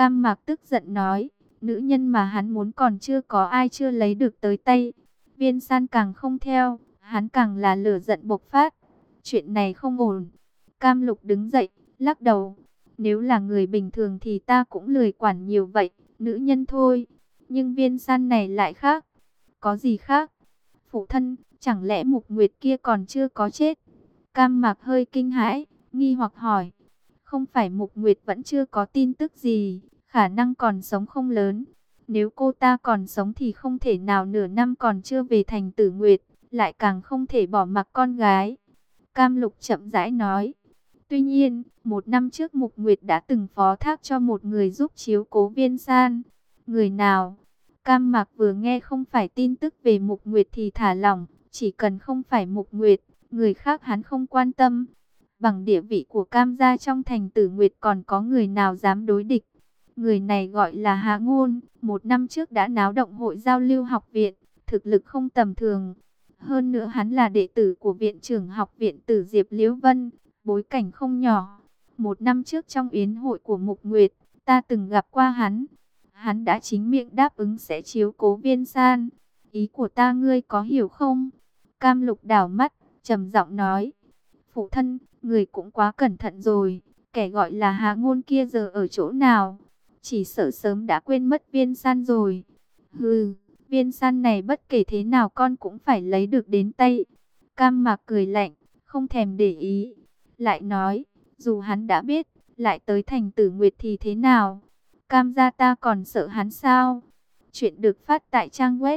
Cam Mạc tức giận nói, nữ nhân mà hắn muốn còn chưa có ai chưa lấy được tới tay. Viên San càng không theo, hắn càng là lửa giận bộc phát. Chuyện này không ổn. Cam Lục đứng dậy, lắc đầu. Nếu là người bình thường thì ta cũng lười quản nhiều vậy, nữ nhân thôi. Nhưng Viên San này lại khác. Có gì khác? Phụ thân, chẳng lẽ Mục Nguyệt kia còn chưa có chết? Cam Mạc hơi kinh hãi, nghi hoặc hỏi. Không phải Mục Nguyệt vẫn chưa có tin tức gì, khả năng còn sống không lớn. Nếu cô ta còn sống thì không thể nào nửa năm còn chưa về thành Tử Nguyệt, lại càng không thể bỏ mặc con gái. Cam Lục chậm rãi nói. Tuy nhiên, 1 năm trước Mục Nguyệt đã từng phó thác cho một người giúp chiếu cố Viên San. Người nào? Cam Mạc vừa nghe không phải tin tức về Mục Nguyệt thì thả lỏng, chỉ cần không phải Mục Nguyệt, người khác hắn không quan tâm. Bằng địa vị của Cam gia trong thành Tử Nguyệt còn có người nào dám đối địch. Người này gọi là Hạ Ngôn, 1 năm trước đã náo động hội giao lưu học viện, thực lực không tầm thường. Hơn nữa hắn là đệ tử của viện trưởng học viện Tử Diệp Liễu Vân, bối cảnh không nhỏ. 1 năm trước trong yến hội của Mục Nguyệt, ta từng gặp qua hắn. Hắn đã chính miệng đáp ứng sẽ chiếu cố Viên San. Ý của ta ngươi có hiểu không? Cam Lục đảo mắt, trầm giọng nói. Phụ thân, người cũng quá cẩn thận rồi. Kẻ gọi là Hạ Ngôn kia giờ ở chỗ nào? Chỉ sợ sớm đã quên mất Viên San rồi. Hừ, Viên San này bất kể thế nào con cũng phải lấy được đến tay. Cam Mạc cười lạnh, không thèm để ý. Lại nói, dù hắn đã biết, lại tới thành Tử Nguyệt thì thế nào? Cam gia ta còn sợ hắn sao? Chuyện được phát tại trang web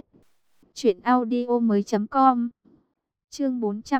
truyệnaudiomoi.com. Chương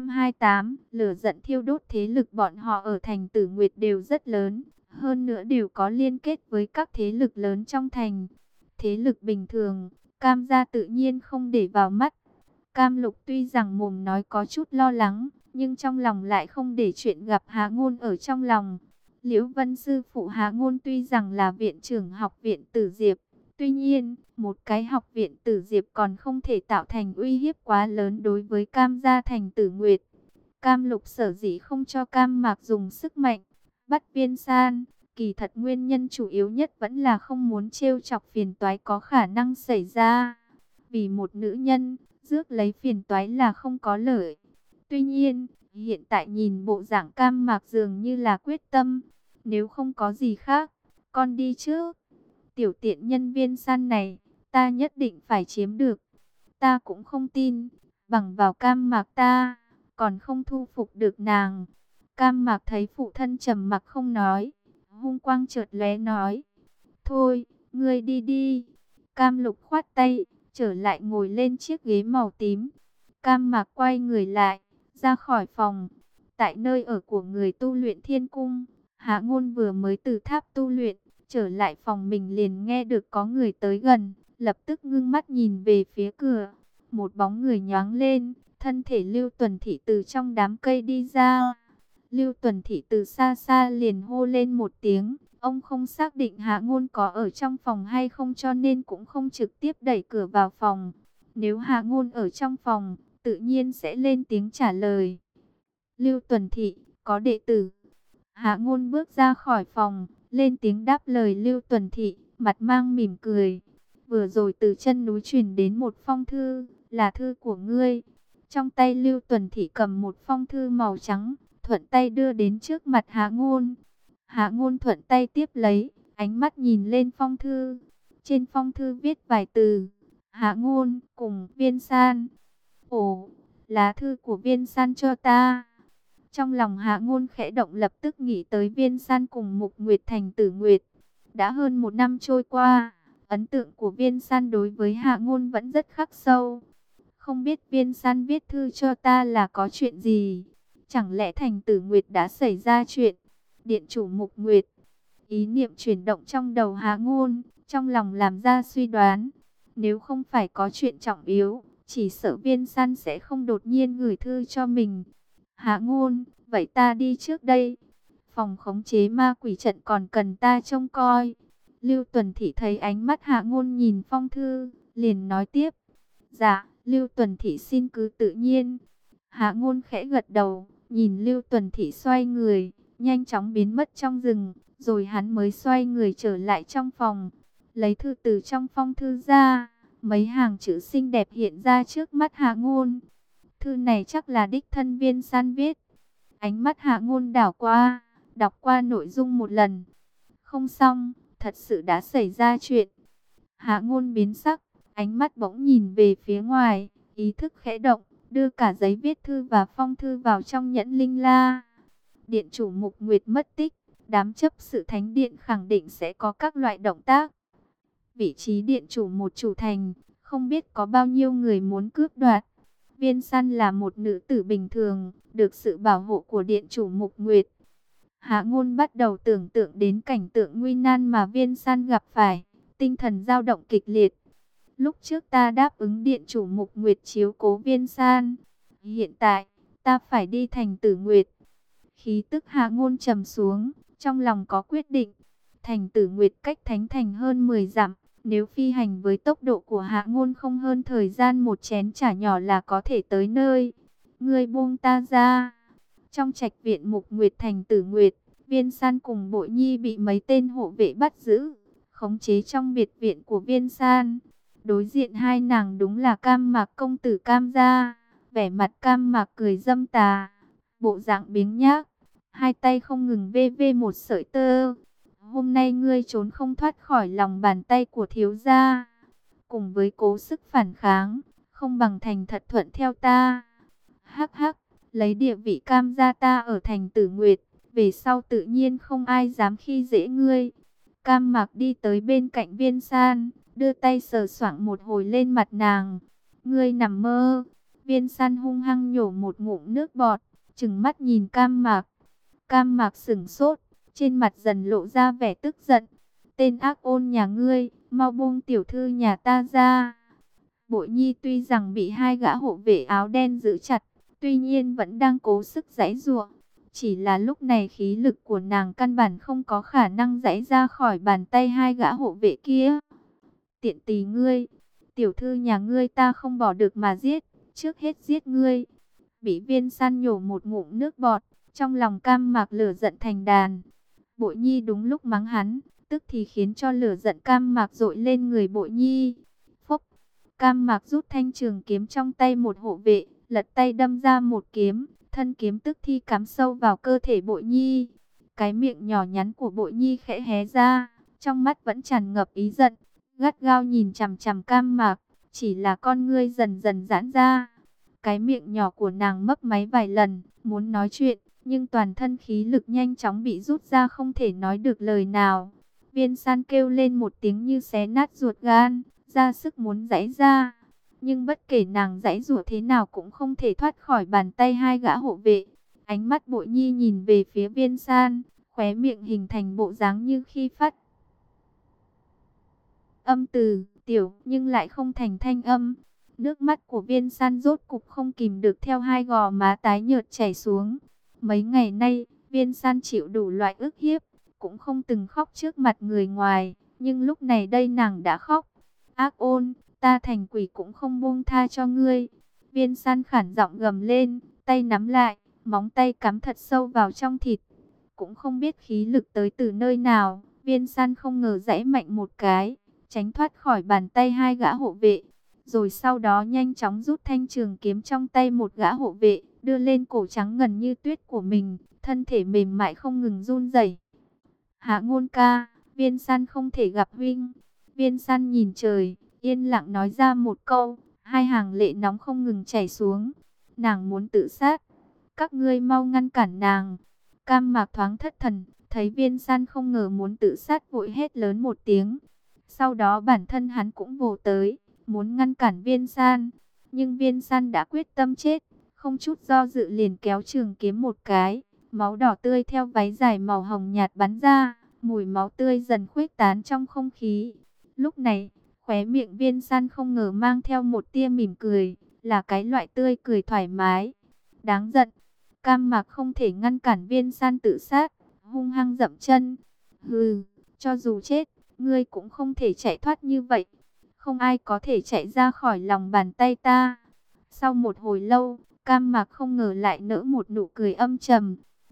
428, lửa giận thiêu đốt. Thế lực bọn họ ở thành Tử Nguyệt đều rất lớn, hơn nữa đều có liên kết với các thế lực lớn trong thành. Thế lực bình thường, Cam gia tự nhiên không để vào mắt. Cam Lục tuy rằng mồm nói có chút lo lắng, nhưng trong lòng lại không để chuyện gặp Hạ Ngôn ở trong lòng. Liễu Vân sư phụ Hạ Ngôn tuy rằng là viện trưởng học viện Tử Diệp, tuy nhiên, một cái học viện Tử Diệp còn không thể tạo thành uy hiếp quá lớn đối với Cam gia thành Tử Nguyệt. Cam Lục sở dĩ không cho Cam Mạc dùng sức mạnh bắt Viên San, kỳ thật nguyên nhân chủ yếu nhất vẫn là không muốn trêu chọc phiền toái có khả năng xảy ra. Vì một nữ nhân, rước lấy phiền toái là không có lợi. Tuy nhiên, hiện tại nhìn bộ dạng Cam Mạc dường như là quyết tâm. Nếu không có gì khác, con đi trước. Tiểu tiện nhân Viên San này, ta nhất định phải chiếm được. Ta cũng không tin, bằng vào Cam Mạc ta, còn không thu phục được nàng. Cam Mạc thấy phụ thân trầm mặc không nói, hung quang chợt lóe nói. Thôi, ngươi đi đi. Cam Lục khoát tay, trở lại ngồi lên chiếc ghế màu tím. Cam Mạc quay người lại, ra khỏi phòng. Tại nơi ở của người tu luyện Thiên Cung, Hạ Ngôn vừa mới từ tháp tu luyện, trở lại phòng mình liền nghe được có người tới gần, lập tức ngưng mắt nhìn về phía cửa. Một bóng người nhoáng lên, thân thể Lưu Tuần Thị từ trong đám cây đi ra. Lưu Tuần Thị từ xa xa liền hô lên một tiếng. Ông không xác định Hạ Ngôn có ở trong phòng hay không cho nên cũng không trực tiếp đẩy cửa vào phòng. Nếu Hạ Ngôn ở trong phòng, tự nhiên sẽ lên tiếng trả lời. Lưu Tuần Thị, có đệ tử. Hạ Ngôn bước ra khỏi phòng, lên tiếng đáp lời Lưu Tuần Thị, mặt mang mỉm cười. Vừa rồi từ chân núi truyền đến một phong thư, là thư của ngươi. Trong tay Lưu Tuần Thị cầm một phong thư màu trắng, thuận tay đưa đến trước mặt Hạ Ngôn. Hạ Ngôn thuận tay tiếp lấy, ánh mắt nhìn lên phong thư. Trên phong thư viết vài từ, Hạ Ngôn cùng Viên San. Ồ, lá thư của Viên San cho ta. Trong lòng Hạ Ngôn khẽ động, lập tức nghĩ tới Viên San cùng Mục Nguyệt thành Tử Nguyệt. Đã hơn 1 năm trôi qua, ấn tượng của Viên San đối với Hạ Ngôn vẫn rất khắc sâu. Không biết Viên San viết thư cho ta là có chuyện gì? Chẳng lẽ thành Tử Nguyệt đã xảy ra chuyện? Điện chủ Mục Nguyệt. Ý niệm chuyển động trong đầu Hạ Ngôn, trong lòng làm ra suy đoán. Nếu không phải có chuyện trọng yếu, chỉ sợ Viên San sẽ không đột nhiên gửi thư cho mình. Hạ Ngôn, vậy ta đi trước đây. Phòng khống chế ma quỷ trận còn cần ta trông coi. Lưu Tuần Thị thấy ánh mắt Hạ Ngôn nhìn phong thư, liền nói tiếp. Dạ, Lưu Tuần Thị xin cứ tự nhiên. Hạ Ngôn khẽ gật đầu, nhìn Lưu Tuần Thị xoay người, nhanh chóng biến mất trong rừng, Rồi hắn mới xoay người trở lại trong phòng, lấy thư từ trong phong thư ra. Mấy hàng chữ xinh đẹp hiện ra trước mắt Hạ Ngôn. Thư này chắc là đích thân Viên San viết. Ánh mắt Hạ Ngôn đảo qua, đọc qua nội dung một lần. Không xong, thật sự đã xảy ra chuyện. Hạ Ngôn biến sắc, ánh mắt bỗng nhìn về phía ngoài, ý thức khẽ động, đưa cả giấy viết thư và phong thư vào trong nhẫn linh la. Điện chủ Mục Nguyệt mất tích, đám chấp sự thánh điện khẳng định sẽ có các loại động tác. Vị trí điện chủ một chủ thành, không biết có bao nhiêu người muốn cướp đoạt. Viên San là một nữ tử bình thường, được sự bảo hộ của điện chủ Mục Nguyệt. Hạ Ngôn bắt đầu tưởng tượng đến cảnh tượng nguy nan mà Viên San gặp phải, tinh thần dao động kịch liệt. Lúc trước ta đáp ứng điện chủ Mục Nguyệt chiếu cố Viên San, hiện tại ta phải đi thành Tử Nguyệt. Khí tức Hạ Ngôn trầm xuống, trong lòng có quyết định. Thành Tử Nguyệt cách Thánh Thành hơn 10 dặm, nếu phi hành với tốc độ của Hạ Ngôn không hơn thời gian một chén trà nhỏ là có thể tới nơi. Ngươi buông ta ra. Trong trạch viện Mục Nguyệt thành Tử Nguyệt, Viên San cùng Bội Nhi bị mấy tên hộ vệ bắt giữ, khống chế trong biệt viện của Viên San. Đối diện hai nàng đúng là Cam Mạc công tử Cam gia, vẻ mặt Cam Mạc cười dâm tà, bộ dạng biếng nhác, hai tay không ngừng vê vê một sợi tơ. Hôm nay ngươi trốn không thoát khỏi lòng bàn tay của thiếu gia. Cùng với cố sức phản kháng, không bằng thành thật thuận theo ta. Hắc hắc, lấy địa vị Cam gia ta ở thành Tử Nguyệt, về sau tự nhiên không ai dám khi dễ ngươi. Cam Mạc đi tới bên cạnh Viên San, đưa tay sờ soạng một hồi lên mặt nàng. Ngươi nằm mơ. Viên San hung hăng nhổ một ngụm nước bọt, trừng mắt nhìn Cam Mạc. Cam Mạc sững sốt, trên mặt dần lộ ra vẻ tức giận. Tên ác ôn nhà ngươi, mau buông tiểu thư nhà ta ra. Bội Nhi tuy rằng bị hai gã hộ vệ áo đen giữ chặt, tuy nhiên vẫn đang cố sức giãy giụa. Chỉ là lúc này khí lực của nàng căn bản không có khả năng giãy ra khỏi bàn tay hai gã hộ vệ kia. Tiện tỳ ngươi, tiểu thư nhà ngươi ta không bỏ được mà giết, trước hết giết ngươi. Bị Viên San nhổ một ngụm nước bọt, trong lòng Cam Mạc lửa giận thành đàn. Bội Nhi đúng lúc mắng hắn, tức thì khiến cho lửa giận Cam Mạc dội lên người Bội Nhi. Phốc, Cam Mạc rút thanh trường kiếm trong tay một hộ vệ, lật tay đâm ra một kiếm, thân kiếm tức thì cắm sâu vào cơ thể Bội Nhi. Cái miệng nhỏ nhắn của Bội Nhi khẽ hé ra, trong mắt vẫn tràn ngập ý giận, gắt gao nhìn chằm chằm Cam Mạc, chỉ là con ngươi dần dần giãn ra. Cái miệng nhỏ của nàng mấp máy vài lần, muốn nói chuyện, nhưng toàn thân khí lực nhanh chóng bị rút ra không thể nói được lời nào. Viên San kêu lên một tiếng như xé nát ruột gan, ra sức muốn giãy ra. Nhưng bất kể nàng giãy giụa thế nào cũng không thể thoát khỏi bàn tay hai gã hộ vệ. Ánh mắt Bội Nhi nhìn về phía Viên San, khóe miệng hình thành bộ dáng như khi phát âm từ tiểu nhưng lại không thành thanh âm. Nước mắt của Viên San rốt cục không kìm được theo hai gò má tái nhợt chảy xuống. Mấy ngày nay, Viên San chịu đủ loại ức hiếp, cũng không từng khóc trước mặt người ngoài, nhưng lúc này đây nàng đã khóc. Ác ôn, ta thành quỷ cũng không buông tha cho ngươi. Viên San khản giọng gầm lên, tay nắm lại, móng tay cắm thật sâu vào trong thịt. Cũng không biết khí lực tới từ nơi nào, Viên San không ngờ giãy mạnh một cái, tránh thoát khỏi bàn tay hai gã hộ vệ. Rồi sau đó nhanh chóng rút thanh trường kiếm trong tay một gã hộ vệ, đưa lên cổ trắng ngần như tuyết của mình, thân thể mềm mại không ngừng run rẩy. Hạ Ngôn ca, Viên San không thể gặp huynh. Viên San nhìn trời, yên lặng nói ra một câu, hai hàng lệ nóng không ngừng chảy xuống. Nàng muốn tự sát, các ngươi mau ngăn cản nàng. Cam Mạc thoáng thất thần, thấy Viên San không ngờ muốn tự sát vội hét lớn một tiếng. Sau đó bản thân hắn cũng vồ tới, muốn ngăn cản Viên San, nhưng Viên San đã quyết tâm chết, không chút do dự liền kéo trường kiếm một cái, máu đỏ tươi theo váy dài màu hồng nhạt bắn ra, mùi máu tươi dần khuếch tán trong không khí. Lúc này, khóe miệng Viên San không ngờ mang theo một tia mỉm cười, là cái loại tươi cười thoải mái. Đáng giận, Cam Mạc không thể ngăn cản Viên San tự sát, hung hăng dậm chân. Hừ, cho dù chết, ngươi cũng không thể chạy thoát như vậy. Không ai có thể chạy ra khỏi lòng bàn tay ta. Sau một hồi lâu, Cam Mạc không ngờ lại nở một nụ cười âm trầm.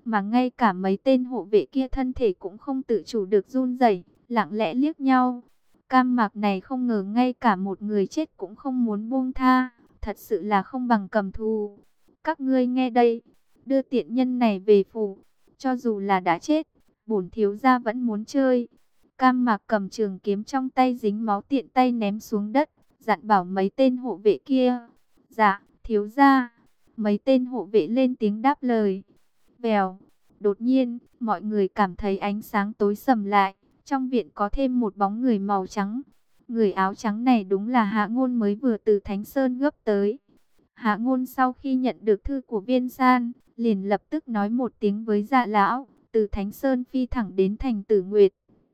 mà ngay cả mấy tên hộ vệ kia thân thể cũng không tự chủ được run rẩy, lặng lẽ liếc nhau. Cam Mạc này không ngờ ngay cả một người chết cũng không muốn buông tha, thật sự là không bằng cầm thù. Các ngươi nghe đây, đưa tiện nhân này về phủ, cho dù là đã chết, bổn thiếu gia vẫn muốn chơi. Cam Mạc cầm trường kiếm trong tay dính máu tiện tay ném xuống đất, dặn bảo mấy tên hộ vệ kia. Dạ, thiếu gia. Mấy tên hộ vệ lên tiếng đáp lời. Vèo, đột nhiên, mọi người cảm thấy ánh sáng tối sầm lại. Trong viện có thêm một bóng người màu trắng. Người áo trắng này đúng là Hạ Ngôn mới vừa từ Thánh Sơn gấp tới. Hạ Ngôn sau khi nhận được thư của Viên San, liền lập tức nói một tiếng với Dạ lão, từ Thánh Sơn phi thẳng đến thành Tử Nguyệt.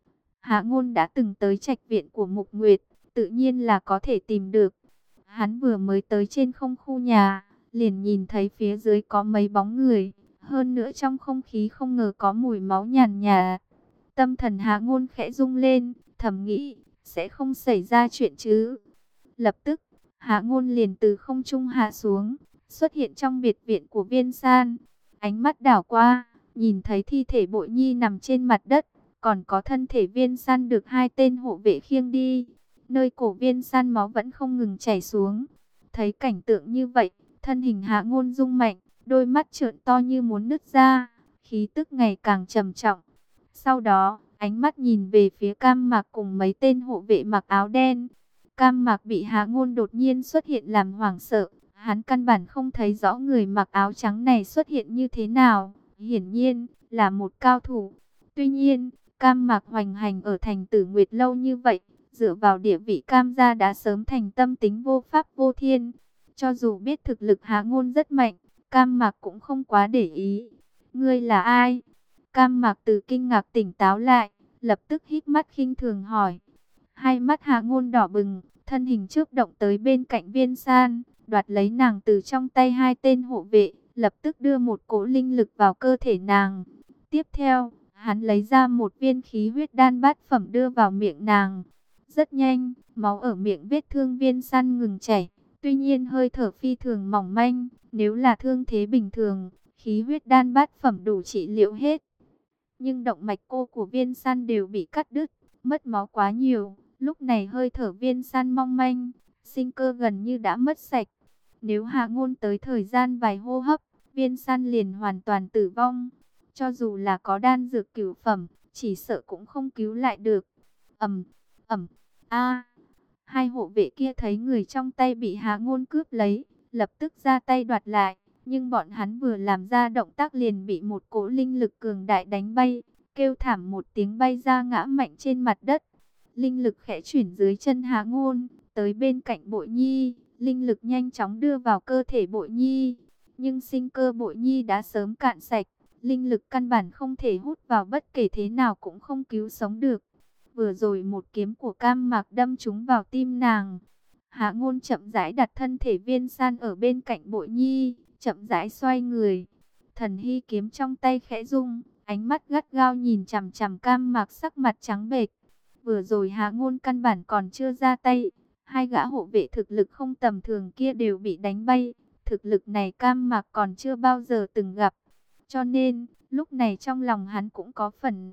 Hạ Ngôn đã từng tới trạch viện của Mục Nguyệt, tự nhiên là có thể tìm được. Hắn vừa mới tới trên không khu nhà, liền nhìn thấy phía dưới có mấy bóng người, hơn nữa trong không khí không ngờ có mùi máu nhàn nhạt. Tâm thần Hạ Ngôn khẽ rung lên, thầm nghĩ, sẽ không xảy ra chuyện chứ. Lập tức, Hạ Ngôn liền từ không trung hạ xuống, xuất hiện trong biệt viện của Viên San. Ánh mắt đảo qua, nhìn thấy thi thể Bội Nhi nằm trên mặt đất, còn có thân thể Viên San được hai tên hộ vệ khiêng đi. Nơi cổ Viên San máu vẫn không ngừng chảy xuống. Thấy cảnh tượng như vậy, thân hình Hạ Ngôn rung mạnh, đôi mắt trợn to như muốn nứt ra, khí tức ngày càng trầm trọng. Sau đó, ánh mắt nhìn về phía Cam Mạc cùng mấy tên hộ vệ mặc áo đen. Cam Mạc bị Hạ Ngôn đột nhiên xuất hiện làm hoảng sợ, hắn căn bản không thấy rõ người mặc áo trắng này xuất hiện như thế nào, hiển nhiên là một cao thủ. Tuy nhiên, Cam Mạc hoành hành ở thành Tử Nguyệt lâu như vậy, dựa vào địa vị Cam gia đã sớm thành tâm tính vô pháp vô thiên. Cho dù biết thực lực Hạ Ngôn rất mạnh, Cam Mạc cũng không quá để ý. Ngươi là ai? Cam Mạc từ kinh ngạc tỉnh táo lại, lập tức híp mắt khinh thường hỏi. Hai mắt Hạ Ngôn đỏ bừng, thân hình chớp động tới bên cạnh Viên San, đoạt lấy nàng từ trong tay hai tên hộ vệ, lập tức đưa một cỗ linh lực vào cơ thể nàng. Tiếp theo, hắn lấy ra một viên khí huyết đan bát phẩm đưa vào miệng nàng. Rất nhanh, máu ở miệng vết thương Viên San ngừng chảy, tuy nhiên hơi thở phi thường mỏng manh, nếu là thương thế bình thường, khí huyết đan bát phẩm đủ trị liệu hết. Nhưng động mạch cô của Viên San đều bị cắt đứt, mất máu quá nhiều, lúc này hơi thở Viên San mong manh, sinh cơ gần như đã mất sạch. Nếu Hạ Ngôn tới thời gian vài hô hấp, Viên San liền hoàn toàn tử vong. Cho dù là có đan dược cửu phẩm, chỉ sợ cũng không cứu lại được. Ầm, ầm, a. Hai hộ vệ kia thấy người trong tay bị Hạ Ngôn cướp lấy, lập tức ra tay đoạt lại. Nhưng bọn hắn vừa làm ra động tác liền bị một cỗ linh lực cường đại đánh bay, kêu thảm một tiếng bay ra ngã mạnh trên mặt đất. Linh lực khẽ chuyển dưới chân Hạ Ngôn, tới bên cạnh Bội Nhi, linh lực nhanh chóng đưa vào cơ thể Bội Nhi. Nhưng sinh cơ Bội Nhi đã sớm cạn sạch, linh lực căn bản không thể hút vào, bất kể thế nào cũng không cứu sống được. Vừa rồi một kiếm của Cam Mạc đâm trúng vào tim nàng. Hạ Ngôn chậm rãi đặt thân thể Viên San ở bên cạnh Bội Nhi, chậm rãi xoay người. Thần hy kiếm trong tay khẽ rung, ánh mắt gắt gao nhìn chằm chằm Cam Mạc sắc mặt trắng bệch. Vừa rồi Hạ Ngôn căn bản còn chưa ra tay, hai gã hộ vệ thực lực không tầm thường kia đều bị đánh bay. Thực lực này Cam Mạc còn chưa bao giờ từng gặp. Cho nên, lúc này trong lòng hắn cũng có phần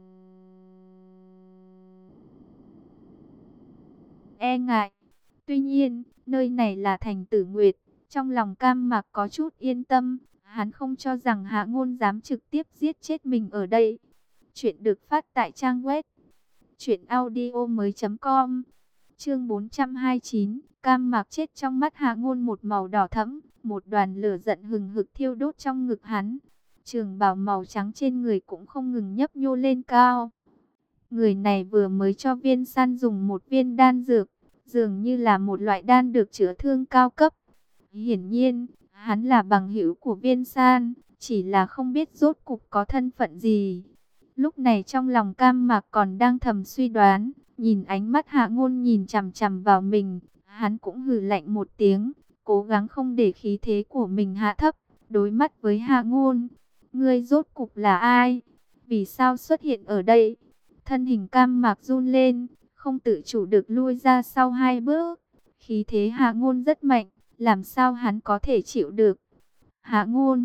e ngại. Tuy nhiên, nơi này là thành Tử Nguyệt, trong lòng Cam Mạc có chút yên tâm, hắn không cho rằng Hạ Ngôn dám trực tiếp giết chết mình ở đây. Chuyện được phát tại trang web truyệnaudiomoi.com. Chương 429, Cam Mạc chết trong mắt Hạ Ngôn một màu đỏ thẫm, một đoàn lửa giận hừng hực thiêu đốt trong ngực hắn. Trường bào màu trắng trên người cũng không ngừng nhấp nhô lên cao. Người này vừa mới cho Viên San dùng một viên đan dược, dường như là một loại đan được chữa thương cao cấp. Hiển nhiên, hắn là bằng hữu của Viên San, chỉ là không biết rốt cục có thân phận gì. Lúc này trong lòng Cam Mạc còn đang thầm suy đoán, nhìn ánh mắt Hạ Ngôn nhìn chằm chằm vào mình, hắn cũng hừ lạnh một tiếng, cố gắng không để khí thế của mình hạ thấp, đối mắt với Hạ Ngôn. Ngươi rốt cục là ai? Vì sao xuất hiện ở đây? Thân hình Cam Mạc run lên, không tự chủ được lui ra sau hai bước. Khí thế Hạ Ngôn rất mạnh, làm sao hắn có thể chịu được? Hạ Ngôn,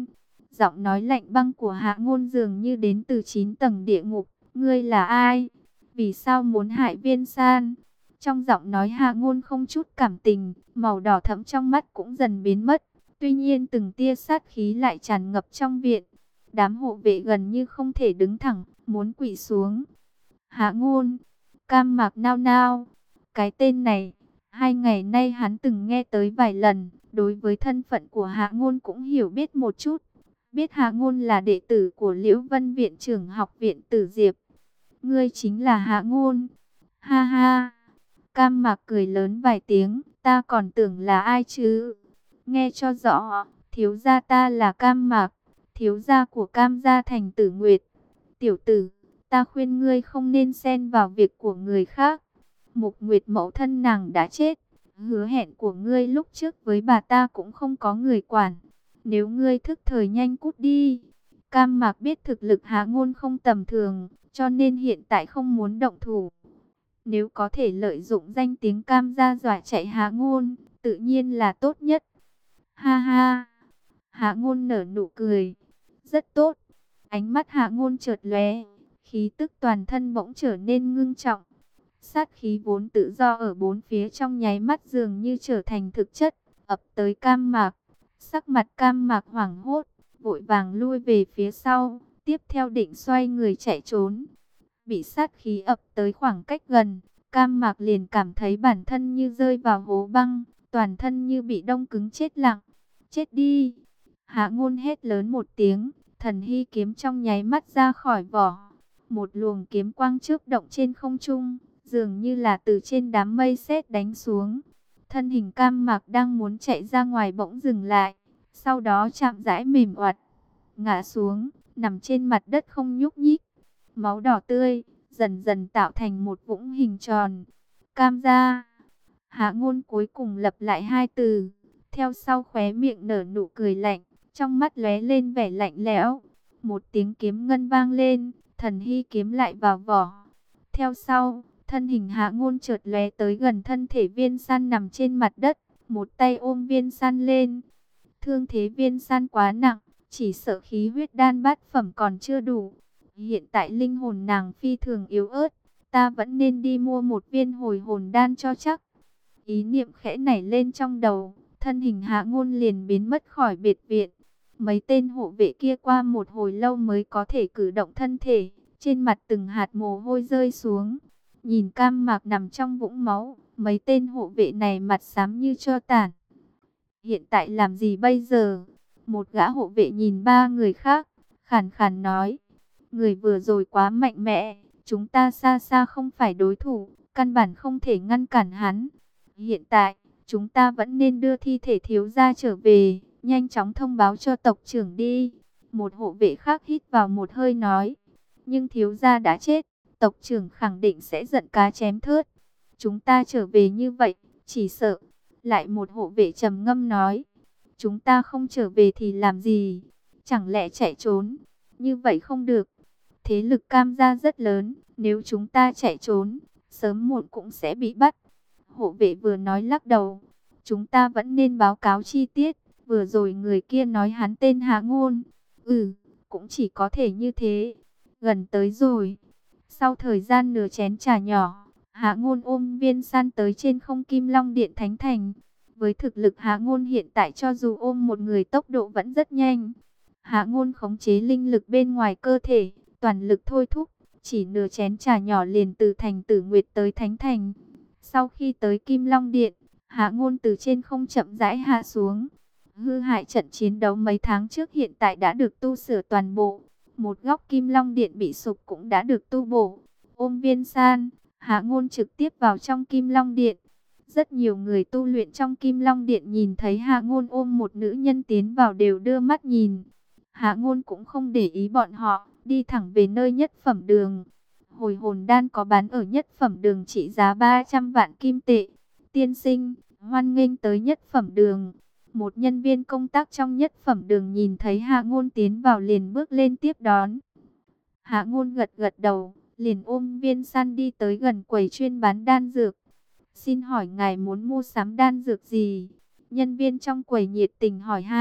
Giọng nói lạnh băng của Hạ Ngôn dường như đến từ 9 tầng địa ngục. Ngươi là ai? Vì sao muốn hại Viên San? Trong giọng nói Hạ Ngôn không chút cảm tình, màu đỏ thẫm trong mắt cũng dần biến mất. Tuy nhiên từng tia sát khí lại tràn ngập trong viện. Đám hộ vệ gần như không thể đứng thẳng, muốn quỵ xuống. Hạ Ngôn, Cam Mạc nao nao. Cái tên này, 2 ngày nay hắn từng nghe tới vài lần. Đối với thân phận của Hạ Ngôn cũng hiểu biết một chút. Biết Hạ Ngôn là đệ tử của Liễu Vân Viện trưởng học viện Tử Diệp. Ngươi chính là Hạ Ngôn. Ha ha. Cam Mạc cười lớn vài tiếng. Ta còn tưởng là ai chứ? Nghe cho rõ, thiếu gia ta là Cam Mạc, thiếu gia của Cam gia thành Tử Nguyệt. Tiểu tử, ta khuyên ngươi không nên xen vào việc của người khác. Mục Nguyệt mẫu thân nàng đã chết. Hứa hẹn của ngươi lúc trước với bà ta cũng không có người quản. Nếu ngươi thức thời nhanh cút đi. Cam Mạc biết thực lực Hạ Ngôn không tầm thường, cho nên hiện tại không muốn động thủ. Nếu có thể lợi dụng danh tiếng Cam gia dọa chạy Hạ Ngôn, tự nhiên là tốt nhất. Ha ha. Hạ Ngôn nở nụ cười. Rất tốt. Ánh mắt Hạ Ngôn chợt lóe, khí tức toàn thân bỗng trở nên ngưng trọng. Sát khí vốn tự do ở bốn phía trong nháy mắt dường như trở thành thực chất, ập tới Cam Mạc. Sắc mặt Cam Mạc hoảng hốt, vội vàng lui về phía sau, tiếp theo định xoay người chạy trốn. Bị sát khí ập tới khoảng cách gần, Cam Mạc liền cảm thấy bản thân như rơi vào hố băng, toàn thân như bị đông cứng chết lặng. Chết đi! Hạ Ngôn hét lớn một tiếng, thần hy kiếm trong nháy mắt ra khỏi vỏ. Một luồng kiếm quang chớp động trên không trung, dường như là từ trên đám mây sét đánh xuống. Thân hình Cam Mạc đang muốn chạy ra ngoài bỗng dừng lại, sau đó chạm rãi mềm oặt, ngã xuống, nằm trên mặt đất không nhúc nhích. Máu đỏ tươi, dần dần tạo thành một vũng hình tròn. Cam gia. Hạ Ngôn cuối cùng lặp lại 2 từ, theo sau khóe miệng nở nụ cười lạnh, trong mắt lóe lên vẻ lạnh lẽo. Một tiếng kiếm ngân vang lên, thần hy kiếm lại vào vỏ. Theo sau, thân hình Hạ Ngôn chợt lóe tới gần thân thể Viên San nằm trên mặt đất, một tay ôm Viên San lên. Thương thế Viên San quá nặng, chỉ sợ khí huyết đan bát phẩm còn chưa đủ. Hiện tại linh hồn nàng phi thường yếu ớt, ta vẫn nên đi mua một viên hồi hồn đan cho chắc. Ý niệm khẽ nảy lên trong đầu, thân hình Hạ Ngôn liền biến mất khỏi biệt viện. Mấy tên hộ vệ kia qua một hồi lâu mới có thể cử động thân thể, trên mặt từng hạt mồ hôi rơi xuống. Nhìn Cam Mạc nằm trong vũng máu, mấy tên hộ vệ này mặt xám như tro tàn. Hiện tại làm gì bây giờ? Một gã hộ vệ nhìn 3 người khác, khàn khàn nói. Người vừa rồi quá mạnh mẽ, chúng ta xa xa không phải đối thủ, căn bản không thể ngăn cản hắn. Hiện tại, chúng ta vẫn nên đưa thi thể thiếu gia trở về, nhanh chóng thông báo cho tộc trưởng đi. Một hộ vệ khác hít vào một hơi nói. Nhưng thiếu gia đã chết, tộc trưởng khẳng định sẽ giận cá chém thớt. Chúng ta trở về như vậy, chỉ sợ. Lại một hộ vệ trầm ngâm nói. Chúng ta không trở về thì làm gì? Chẳng lẽ chạy trốn? Như vậy không được. Thế lực Cam gia rất lớn, nếu chúng ta chạy trốn, sớm muộn cũng sẽ bị bắt. Hộ vệ vừa nói lắc đầu. Chúng ta vẫn nên báo cáo chi tiết. Vừa rồi người kia nói hắn tên Hạ Ngôn. Cũng chỉ có thể như thế. Gần tới rồi. Sau thời gian nửa chén trà nhỏ, Hạ Ngôn ôm Viên San tới trên không Kim Long Điện Thánh Thành. Với thực lực Hạ Ngôn hiện tại cho dù ôm một người tốc độ vẫn rất nhanh. Hạ Ngôn khống chế linh lực bên ngoài cơ thể, toàn lực thôi thúc, chỉ nửa chén trà nhỏ liền từ thành Tử Nguyệt tới Thánh Thành. Sau khi tới Kim Long Điện, Hạ Ngôn từ trên không chậm rãi hạ xuống. Hư hại trận chiến đấu mấy tháng trước hiện tại đã được tu sửa toàn bộ. Một góc Kim Long Điện bị sụp cũng đã được tu bổ. Ôm Viên San, Hạ Ngôn trực tiếp vào trong Kim Long Điện. Rất nhiều người tu luyện trong Kim Long Điện nhìn thấy Hạ Ngôn ôm một nữ nhân tiến vào đều đưa mắt nhìn. Hạ Ngôn cũng không để ý bọn họ, đi thẳng về nơi nhất phẩm đường. Hồi hồn đan có bán ở nhất phẩm đường trị giá 300 vạn kim tệ. Tiên sinh, hoan nghênh tới nhất phẩm đường. Một nhân viên công tác trong nhất phẩm đường nhìn thấy Hạ Ngôn tiến vào liền bước lên tiếp đón. Hạ Ngôn gật gật đầu, liền ôm Viên San đi tới gần quầy chuyên bán đan dược. Xin hỏi ngài muốn mua sắm đan dược gì? Nhân viên trong quầy nhiệt tình hỏi han.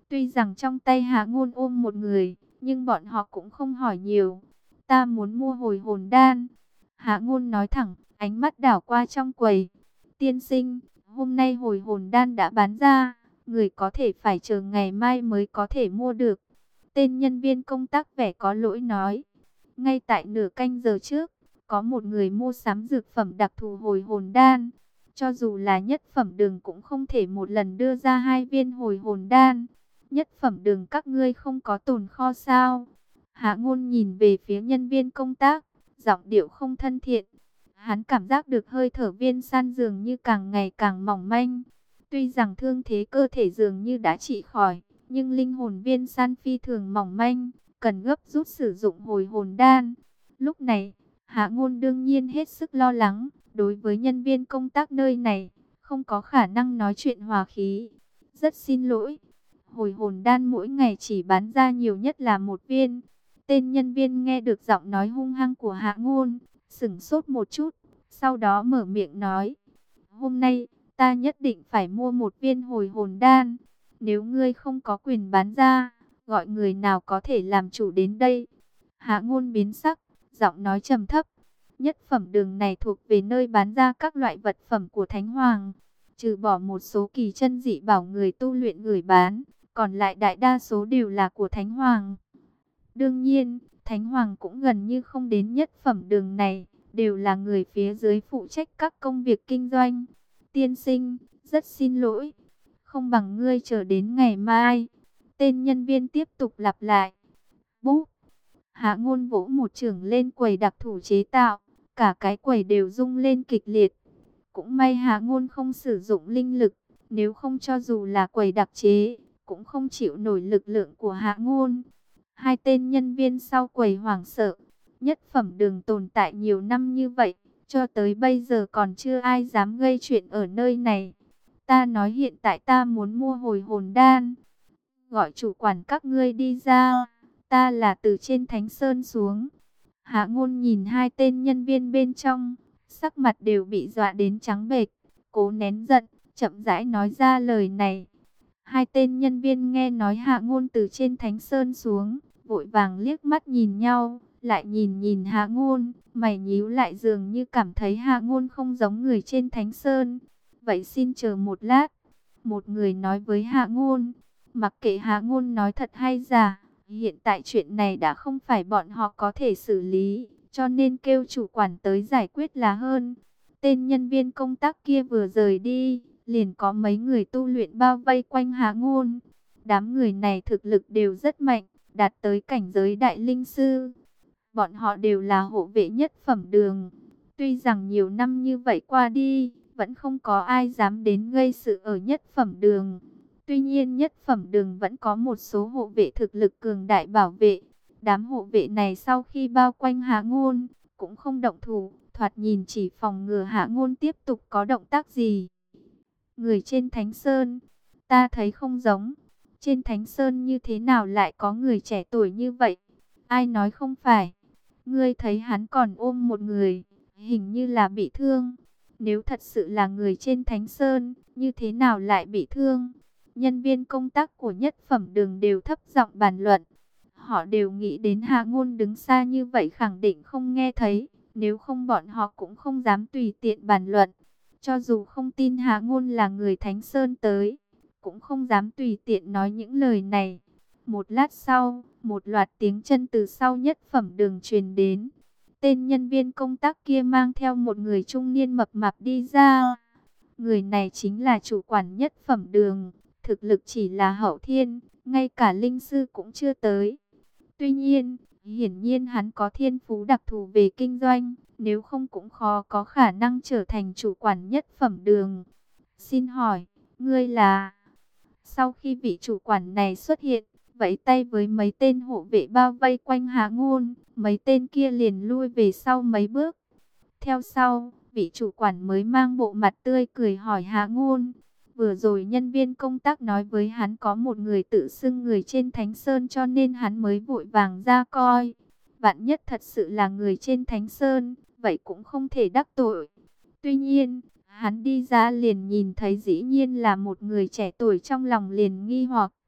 Tuy rằng trong tay Hạ Ngôn ôm một người, nhưng bọn họ cũng không hỏi nhiều. Ta muốn mua hồi hồn đan. Hạ Ngôn nói thẳng, ánh mắt đảo qua trong quầy. Tiên sinh, hôm nay hồi hồn đan đã bán ra, người có thể phải chờ ngày mai mới có thể mua được. Tên nhân viên công tác vẻ có lỗi nói. Ngay tại nửa canh giờ trước, có một người mua sắm dược phẩm đặc thù hồi hồn đan. Cho dù là nhất phẩm đường cũng không thể một lần đưa ra 2 viên hồi hồn đan. Nhất phẩm đường các ngươi không có tồn kho sao? Hạ Ngôn nhìn về phía nhân viên công tác, giọng điệu không thân thiện. Hắn cảm giác được hơi thở Viên San dường như càng ngày càng mỏng manh. Tuy rằng thương thế cơ thể dường như đã trị khỏi, nhưng linh hồn Viên San phi thường mỏng manh, cần gấp rút sử dụng hồi hồn đan. Lúc này, Hạ Ngôn đương nhiên hết sức lo lắng. Đối với nhân viên công tác nơi này, không có khả năng nói chuyện hòa khí. Rất xin lỗi, hồi hồn đan mỗi ngày chỉ bán ra nhiều nhất là 1 viên. Tên nhân viên nghe được giọng nói hung hăng của Hạ Ngôn, sững sốt một chút, sau đó mở miệng nói. Hôm nay, ta nhất định phải mua 1 viên hồi hồn đan. Nếu ngươi không có quyền bán ra, gọi người nào có thể làm chủ đến đây. Hạ Ngôn biến sắc, giọng nói trầm thấp. Nhất phẩm đường này thuộc về nơi bán ra các loại vật phẩm của Thánh Hoàng. Trừ bỏ một số kỳ chân dị bảo người tu luyện gửi bán, còn lại đại đa số đều là của Thánh Hoàng. Đương nhiên, Thánh Hoàng cũng gần như không đến nhất phẩm đường này, đều là người phía dưới phụ trách các công việc kinh doanh. Tiên sinh, rất xin lỗi, không bằng ngươi chờ đến ngày mai. Tên nhân viên tiếp tục lặp lại. Búp! Hạ Ngôn vỗ một chưởng lên quầy đặc thủ chế tạo, cả cái quầy đều rung lên kịch liệt. Cũng may Hạ Ngôn không sử dụng linh lực, nếu không cho dù là quầy đặc chế, cũng không chịu nổi lực lượng của Hạ Ngôn. 2 tên nhân viên sau quầy hoảng sợ. Nhất phẩm đường tồn tại nhiều năm như vậy, cho tới bây giờ còn chưa ai dám gây chuyện ở nơi này. Ta nói hiện tại ta muốn mua hồi hồn đan. Gọi chủ quản các ngươi đi ra. Ta là từ trên Thánh Sơn xuống. Hạ Ngôn nhìn 2 tên nhân viên bên trong, sắc mặt đều bị dọa đến trắng bệch, cố nén giận, chậm rãi nói ra lời này. 2 tên nhân viên nghe nói Hạ Ngôn từ trên Thánh Sơn xuống, vội vàng liếc mắt nhìn nhau, lại nhìn nhìn Hạ Ngôn, mày nhíu lại dường như cảm thấy Hạ Ngôn không giống người trên Thánh Sơn. Vậy xin chờ một lát. Một người nói với Hạ Ngôn, mặc kệ Hạ Ngôn nói thật hay giả, hiện tại chuyện này đã không phải bọn họ có thể xử lý, cho nên kêu chủ quản tới giải quyết là hơn. Tên nhân viên công tác kia vừa rời đi, liền có mấy người tu luyện bao vây quanh Hạ Ngôn. Đám người này thực lực đều rất mạnh, đạt tới cảnh giới đại linh sư. Bọn họ đều là hộ vệ nhất phẩm đường. Tuy rằng nhiều năm như vậy qua đi, vẫn không có ai dám đến gây sự ở nhất phẩm đường. Tuy nhiên nhất phẩm đường vẫn có một số hộ vệ thực lực cường đại bảo vệ. Đám hộ vệ này sau khi bao quanh Hạ Ngôn, cũng không động thủ, thoạt nhìn chỉ phòng ngừa Hạ Ngôn tiếp tục có động tác gì. Người trên Thánh Sơn, ta thấy không giống. Trên Thánh Sơn như thế nào lại có người trẻ tuổi như vậy? Ai nói không phải? Ngươi thấy hắn còn ôm một người, hình như là bị thương. Nếu thật sự là người trên Thánh Sơn, như thế nào lại bị thương? Nhân viên công tác của nhất phẩm đường đều thấp giọng bàn luận. Họ đều nghĩ đến Hạ Ngôn đứng xa như vậy khẳng định không nghe thấy. Nếu không bọn họ cũng không dám tùy tiện bàn luận. Cho dù không tin Hạ Ngôn là người Thánh Sơn tới, cũng không dám tùy tiện nói những lời này. Một lát sau, một loạt tiếng chân từ sau nhất phẩm đường truyền đến. Tên nhân viên công tác kia mang theo một người trung niên mập mạp đi ra. Người này chính là chủ quản nhất phẩm đường, thực lực chỉ là hậu thiên, ngay cả linh sư cũng chưa tới. Tuy nhiên, hiển nhiên hắn có thiên phú đặc thù về kinh doanh, nếu không cũng khó có khả năng trở thành chủ quản nhất phẩm đường. Xin hỏi, ngươi là... Sau khi vị chủ quản này xuất hiện, vẫy tay với mấy tên hộ vệ bao vây quanh Hạ Ngôn, mấy tên kia liền lui về sau mấy bước. Theo sau, vị chủ quản mới mang bộ mặt tươi cười hỏi Hạ Ngôn. Vừa rồi nhân viên công tác nói với hắn có một người tự xưng người trên Thánh Sơn cho nên hắn mới vội vàng ra coi. Vạn nhất thật sự là người trên Thánh Sơn, vậy cũng không thể đắc tội. Tuy nhiên, hắn đi ra liền nhìn thấy dĩ nhiên là một người trẻ tuổi, trong lòng liền nghi hoặc.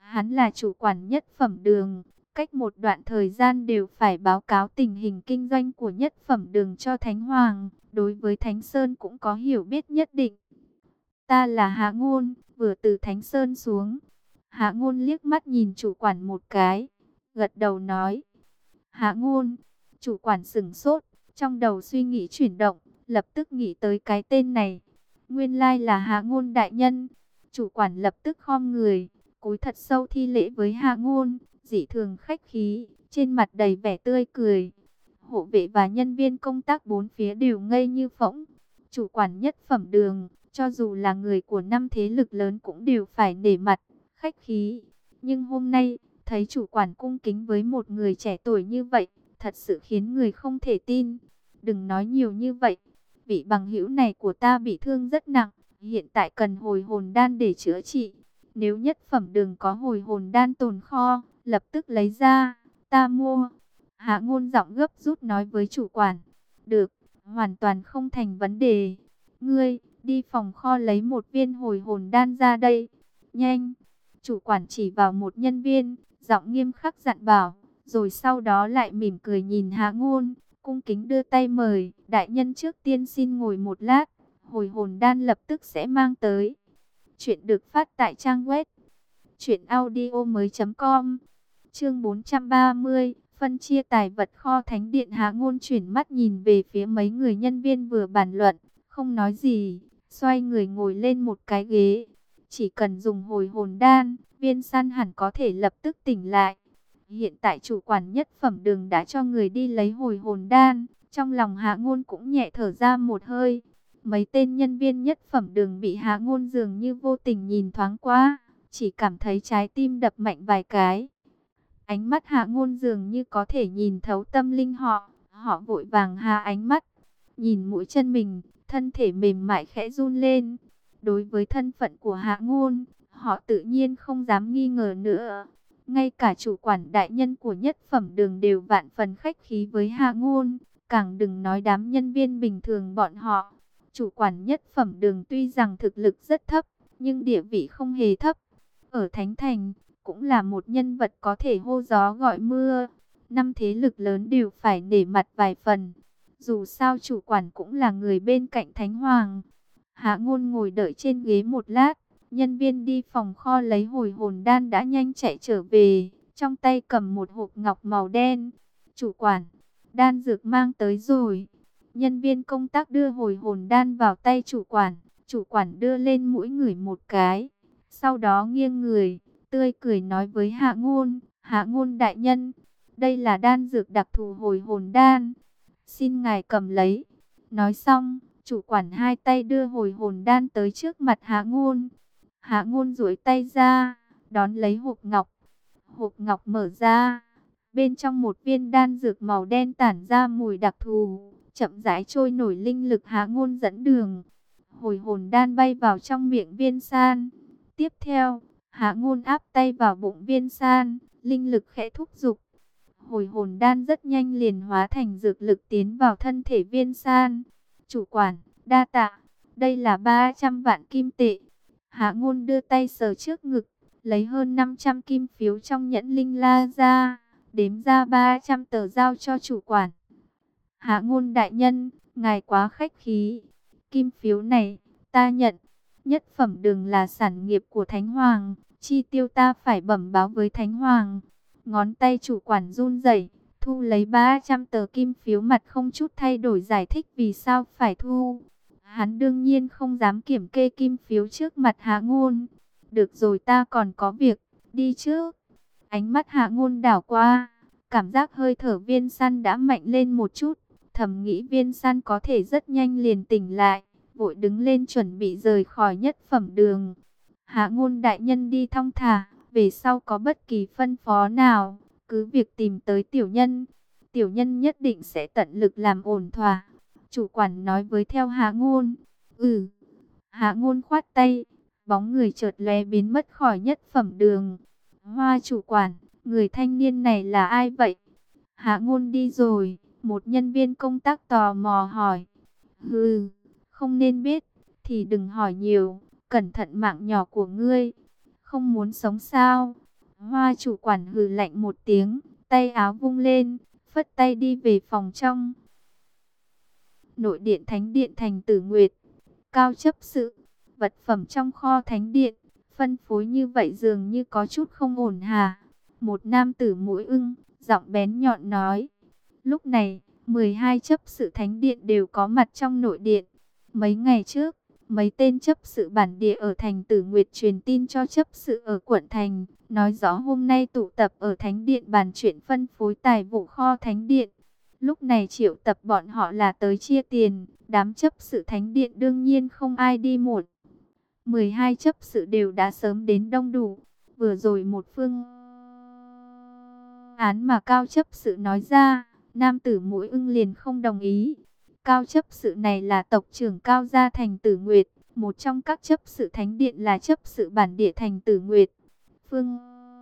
Hắn là chủ quản nhất phẩm đường, cách một đoạn thời gian đều phải báo cáo tình hình kinh doanh của nhất phẩm đường cho Thánh Hoàng. Đối với Thánh Sơn cũng có hiểu biết nhất định. Ta là Hạ Ngôn, vừa từ Thánh Sơn xuống. Hạ Ngôn liếc mắt nhìn chủ quản một cái, gật đầu nói. Hạ Ngôn, chủ quản sửng sốt, trong đầu suy nghĩ chuyển động, lập tức nghĩ tới cái tên này. Nguyên lai là Hạ Ngôn đại nhân. Chủ quản lập tức khom người, cúi thật sâu thi lễ với Hạ Ngôn, dị thường khách khí, trên mặt đầy vẻ tươi cười. Hộ vệ và nhân viên công tác bốn phía đều ngây như phỗng. Chủ quản nhất phẩm đường, cho dù là người của năm thế lực lớn cũng đều phải nể mặt, khách khí. Nhưng hôm nay, thấy chủ quản cung kính với một người trẻ tuổi như vậy, thật sự khiến người không thể tin. Đừng nói nhiều như vậy, vị bằng hữu này của ta bị thương rất nặng, hiện tại cần hồi hồn đan để chữa trị. Nếu nhất phẩm đường có hồi hồn đan tồn kho, lập tức lấy ra, ta mua. Hạ Ngôn giọng gấp rút nói với chủ quản. Được, hoàn toàn không thành vấn đề. Ngươi, đi phòng kho lấy một viên hồi hồn đan ra đây. Nhanh. Chủ quản chỉ vào một nhân viên, giọng nghiêm khắc dặn bảo. Rồi sau đó lại mỉm cười nhìn Hạ Ngôn, cung kính đưa tay mời. Đại nhân trước tiên xin ngồi một lát, hồi hồn đan lập tức sẽ mang tới. Chuyện được phát tại trang web truyệnaudiomoi.com. Chương 430, phân chia tài vật kho thánh điện. Hạ Ngôn chuyển mắt nhìn về phía mấy người nhân viên vừa bàn luận, không nói gì, xoay người ngồi lên một cái ghế. Chỉ cần dùng hồi hồn đan, Viên San hẳn có thể lập tức tỉnh lại. Hiện tại chủ quản nhất phẩm đường đã cho người đi lấy hồi hồn đan, trong lòng Hạ Ngôn cũng nhẹ thở ra một hơi. Mấy tên nhân viên nhất phẩm đường bị Hạ Ngôn dường như vô tình nhìn thoáng qua, chỉ cảm thấy trái tim đập mạnh vài cái. Ánh mắt Hạ Ngôn dường như có thể nhìn thấu tâm linh họ, họ vội vàng hạ ánh mắt, nhìn mũi chân mình, thân thể mềm mại khẽ run lên. Đối với thân phận của Hạ Ngôn, họ tự nhiên không dám nghi ngờ nữa. Ngay cả chủ quản đại nhân của nhất phẩm đường đều vạn phần khách khí với Hạ Ngôn, càng đừng nói đám nhân viên bình thường bọn họ. Chủ quản nhất phẩm đường tuy rằng thực lực rất thấp, nhưng địa vị không hề thấp. Ở Thánh Thành, cũng là một nhân vật có thể hô gió gọi mưa. Năm thế lực lớn đều phải nể mặt vài phần. Dù sao chủ quản cũng là người bên cạnh Thánh Hoàng. Hạ Ngôn ngồi đợi trên ghế một lát. Nhân viên đi phòng kho lấy hồi hồn đan đã nhanh chạy trở về. Trong tay cầm một hộp ngọc màu đen. Chủ quản, đan dược mang tới rồi. Nhân viên công tác đưa hồi hồn đan vào tay chủ quản. Chủ quản đưa lên mũi ngửi một cái. Sau đó nghiêng người, tươi cười nói với Hạ Ngôn. Hạ Ngôn đại nhân, đây là đan dược đặc thù hồi hồn đan. Xin ngài cầm lấy. Nói xong, chủ quản hai tay đưa hồi hồn đan tới trước mặt Hạ Ngôn. Hạ Ngôn duỗi tay ra, đón lấy hộp ngọc. Hộp ngọc mở ra. Bên trong một viên đan dược màu đen tản ra mùi đặc thù, chậm rãi trôi nổi linh lực. Hạ Ngôn dẫn đường. Hồi hồn đan bay vào trong miệng Viên San. Tiếp theo, Hạ Ngôn áp tay vào bụng Viên San, linh lực khẽ thúc giục. Hồi hồn đan rất nhanh liền hóa thành dược lực tiến vào thân thể Viên San. Chủ quản, đa tạ, đây là 300 vạn kim tệ. Hạ Ngôn đưa tay sờ trước ngực, lấy hơn 500 kim phiếu trong nhẫn linh la ra, đếm ra 300 tờ giao cho chủ quản. Hạ Ngôn đại nhân, ngài quá khách khí. Kim phiếu này, ta nhận. Nhất phẩm đường là sản nghiệp của Thánh Hoàng, chi tiêu ta phải bẩm báo với Thánh Hoàng. Ngón tay chủ quản run rẩy, thu lấy 300 tờ kim phiếu, mặt không chút thay đổi giải thích vì sao phải thu. Hắn đương nhiên không dám kiểm kê kim phiếu trước mặt Hạ Ngôn. Được rồi, ta còn có việc, đi trước. Ánh mắt Hạ Ngôn đảo qua, cảm giác hơi thở Viên San đã mạnh lên một chút. Thầm nghĩ Viên San có thể rất nhanh liền tỉnh lại, vội đứng lên chuẩn bị rời khỏi nhất phẩm đường. Hạ Ngôn đại nhân đi thong thả, về sau có bất kỳ phân phó nào, cứ việc tìm tới tiểu nhân. Tiểu nhân nhất định sẽ tận lực làm ổn thỏa. Chủ quản nói với theo Hạ Ngôn. Hạ Ngôn khoát tay, bóng người chợt lóe biến mất khỏi nhất phẩm đường. Hoa chủ quản, người thanh niên này là ai vậy? Hạ Ngôn đi rồi, một nhân viên công tác tò mò hỏi. Không nên biết, thì đừng hỏi nhiều, cẩn thận mạng nhỏ của ngươi. Không muốn sống sao? Hoa chủ quản hừ lạnh một tiếng, tay áo vung lên, phất tay đi về phòng trong. Nội điện thánh điện thành Tử Nguyệt. Cao chấp sự, vật phẩm trong kho thánh điện, phân phối như vậy dường như có chút không ổn hả? Một nam tử mũi ưng, giọng bén nhọn nói. Lúc này, 12 chấp sự thánh điện đều có mặt trong nội điện. Mấy ngày trước, mấy tên chấp sự bản địa ở thành Tử Nguyệt truyền tin cho chấp sự ở quận thành, nói rõ hôm nay tụ tập ở thánh điện bàn chuyện phân phối tài vụ kho thánh điện. Lúc này triệu tập bọn họ là tới chia tiền, đám chấp sự thánh điện đương nhiên không ai đi muộn. 12 chấp sự đều đã sớm đến đông đủ. Vừa rồi một phương án mà cao chấp sự nói ra, nam tử mũi ưng liền không đồng ý. Cao chấp sự này là tộc trưởng Cao gia thành Tử Nguyệt, một trong các chấp sự thánh điện là chấp sự bản địa thành Tử Nguyệt. Phương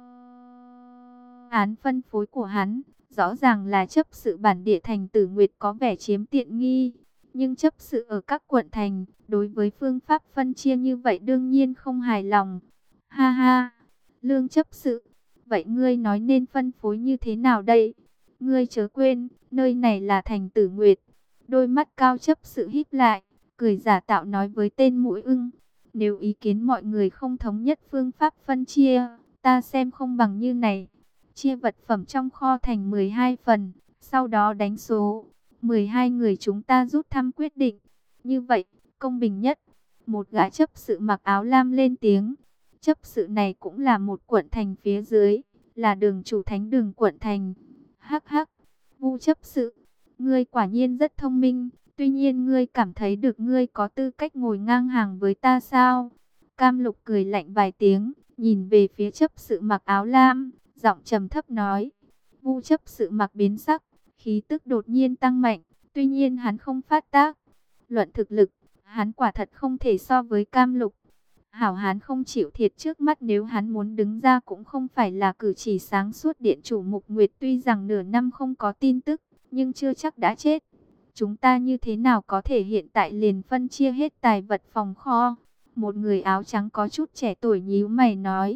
án phân phối của hắn rõ ràng là chấp sự bản địa thành Tử Nguyệt có vẻ chiếm tiện nghi, nhưng chấp sự ở các quận thành đối với phương pháp phân chia như vậy đương nhiên không hài lòng. Ha ha, Lương chấp sự, vậy ngươi nói nên phân phối như thế nào đây? Ngươi chớ quên, nơi này là thành Tử Nguyệt. Đôi mắt cao chấp sự híp lại, cười giả tạo nói với tên mũi ưng. Nếu ý kiến mọi người không thống nhất phương pháp phân chia, ta xem không bằng như này. Chia vật phẩm trong kho thành 12 phần, sau đó đánh số. 12 người chúng ta rút thăm quyết định. Như vậy, công bình nhất. Một gã chấp sự mặc áo lam lên tiếng. Chấp sự này cũng là một quận thành phía dưới, là đường chủ thánh đường quận thành. Hắc hắc, Vu chấp sự, ngươi quả nhiên rất thông minh. Tuy nhiên ngươi cảm thấy được ngươi có tư cách ngồi ngang hàng với ta sao? Cam Lục cười lạnh vài tiếng, nhìn về phía chấp sự mặc áo lam, giọng trầm thấp nói. Vu chấp sự mặc biến sắc, khí tức đột nhiên tăng mạnh, tuy nhiên hắn không phát tác. Luận thực lực, hắn quả thật không thể so với Cam Lục. Hảo hán không chịu thiệt trước mắt, nếu hắn muốn đứng ra cũng không phải là cử chỉ sáng suốt. Điện chủ Mục Nguyệt tuy rằng nửa năm không có tin tức, nhưng chưa chắc đã chết. Chúng ta như thế nào có thể hiện tại liền phân chia hết tài vật phòng kho? Một người áo trắng có chút trẻ tuổi nhíu mày nói.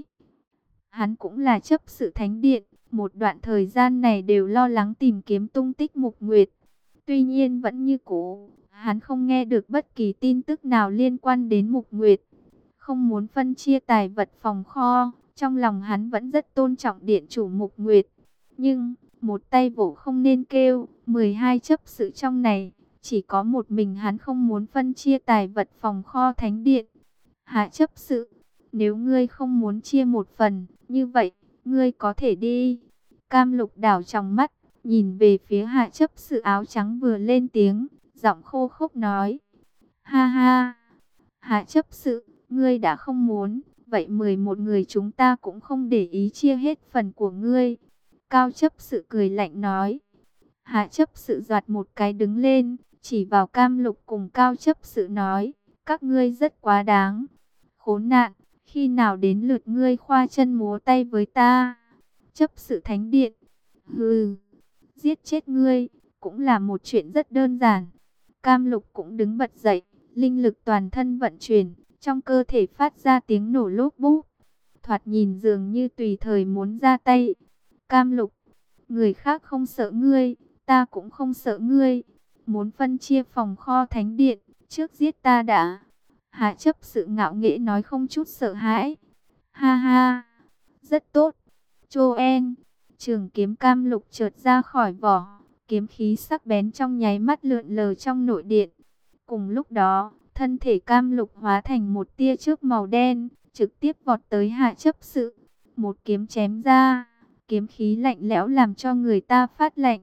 Hắn cũng là chấp sự thánh điện, một đoạn thời gian này đều lo lắng tìm kiếm tung tích Mục Nguyệt. Tuy nhiên vẫn như cũ, hắn không nghe được bất kỳ tin tức nào liên quan đến Mục Nguyệt. Không muốn phân chia tài vật phòng kho, trong lòng hắn vẫn rất tôn trọng điện chủ Mục Nguyệt. Nhưng, một tay vỗ không nên kêu, 12 chấp sự trong này, chỉ có một mình hắn không muốn phân chia tài vật phòng kho thánh điện. Hạ chấp sự, nếu ngươi không muốn chia một phần, như vậy, ngươi có thể đi. Cam Lục đảo trong mắt, nhìn về phía hạ chấp sự áo trắng vừa lên tiếng, giọng khô khốc nói. Ha ha, hạ chấp sự, ngươi đã không muốn, vậy 11 người chúng ta cũng không để ý chia hết phần của ngươi. Cao chấp sự cười lạnh nói. Hạ chấp sự giọt một cái đứng lên, chỉ vào Cam Lục cùng Cao chấp sự nói. Các ngươi rất quá đáng. Khốn nạn, khi nào đến lượt ngươi khoa chân múa tay với ta? Chấp sự thánh điện. Hừ, giết chết ngươi, cũng là một chuyện rất đơn giản. Cam Lục cũng đứng bật dậy, linh lực toàn thân vận chuyển, trong cơ thể phát ra tiếng nổ lốp búp. Thoạt nhìn dường như tùy thời muốn ra tay. Cam Lục, người khác không sợ ngươi, ta cũng không sợ ngươi. Muốn phân chia phòng kho thánh điện, trước giết ta đã. Hạ chấp sự ngạo nghễ nói không chút sợ hãi. Ha ha, rất tốt. Choen, trường kiếm Cam Lục chợt ra khỏi vỏ, kiếm khí sắc bén trong nháy mắt lượn lờ trong nội điện. Cùng lúc đó, thân thể Cam Lục hóa thành một tia chớp màu đen, trực tiếp vọt tới hạ chấp sự. Một kiếm chém ra, kiếm khí lạnh lẽo làm cho người ta phát lạnh.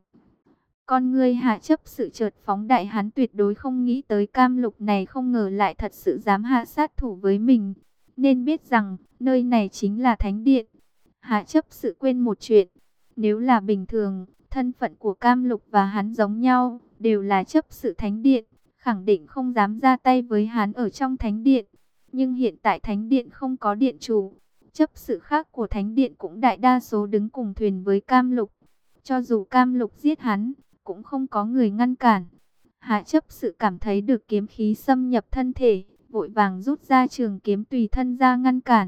Con ngươi hạ chấp sự chợt phóng đại, hắn tuyệt đối không nghĩ tới Cam Lục này không ngờ lại thật sự dám hạ sát thủ với mình. Nên biết rằng, nơi này chính là thánh điện. Hạ chấp sự quên một chuyện. Nếu là bình thường, thân phận của Cam Lục và hắn giống nhau, đều là chấp sự thánh điện, khẳng định không dám ra tay với hắn ở trong thánh điện. Nhưng hiện tại thánh điện không có điện chủ, chấp sự khác của thánh điện cũng đại đa số đứng cùng thuyền với Cam Lục. Cho dù Cam Lục giết hắn, cũng không có người ngăn cản. Hạ chấp sự cảm thấy được kiếm khí xâm nhập thân thể, vội vàng rút ra trường kiếm tùy thân ra ngăn cản.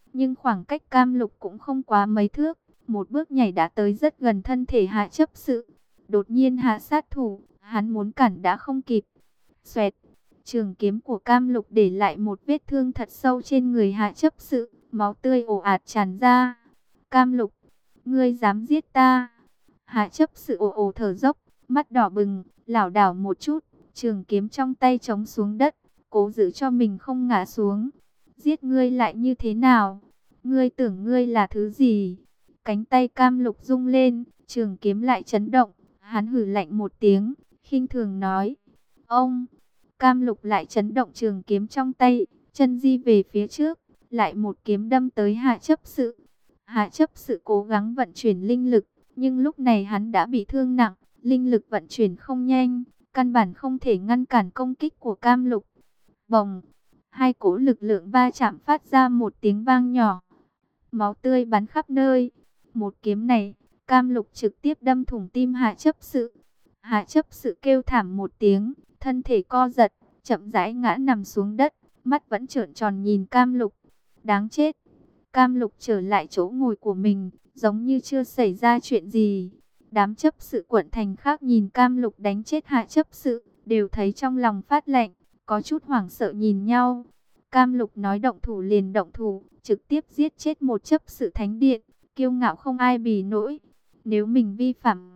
nhưng khoảng cách Cam Lục cũng không quá mấy thước, một bước nhảy đã tới rất gần thân thể Hạ chấp sự. Đột nhiên hạ sát thủ, hắn muốn cản đã không kịp. Xoẹt, trường kiếm của Cam Lục để lại một vết thương thật sâu trên người Hạ chấp sự, máu tươi ồ ạt tràn ra. Cam Lục, ngươi dám giết ta? Hạ chấp sự ồ ồ thở dốc, mắt đỏ bừng, lảo đảo một chút, trường kiếm trong tay chống xuống đất, cố giữ cho mình không ngã xuống. Giết ngươi lại như thế nào? Ngươi tưởng ngươi là thứ gì? Cánh tay Cam Lục rung lên, trường kiếm lại chấn động, hắn hử lạnh một tiếng, khinh thường nói: "Ông!" Cam Lục lại chấn động trường kiếm trong tay, chân di về phía trước, lại một kiếm đâm tới Hạ chấp sự. Hạ chấp sự cố gắng vận chuyển linh lực, nhưng lúc này hắn đã bị thương nặng, linh lực vận chuyển không nhanh, căn bản không thể ngăn cản công kích của Cam Lục. Bồng, hai cỗ lực lượng va chạm phát ra một tiếng vang nhỏ. Máu tươi bắn khắp nơi. Một kiếm này, Cam Lục trực tiếp đâm thủng tim Hạ chấp sự. Hạ chấp sự kêu thảm một tiếng, thân thể co giật, chậm rãi ngã nằm xuống đất, mắt vẫn trợn tròn nhìn Cam Lục. Đáng chết. Cam Lục trở lại chỗ ngồi của mình, giống như chưa xảy ra chuyện gì. Đám chấp sự quận thành khác nhìn Cam Lục đánh chết Hạ chấp sự, đều thấy trong lòng phát lạnh, có chút hoảng sợ nhìn nhau. Cam Lục nói động thủ liền động thủ, trực tiếp giết chết một chấp sự thánh điện, kiêu ngạo không ai bì nổi. Nếu mình vi phạm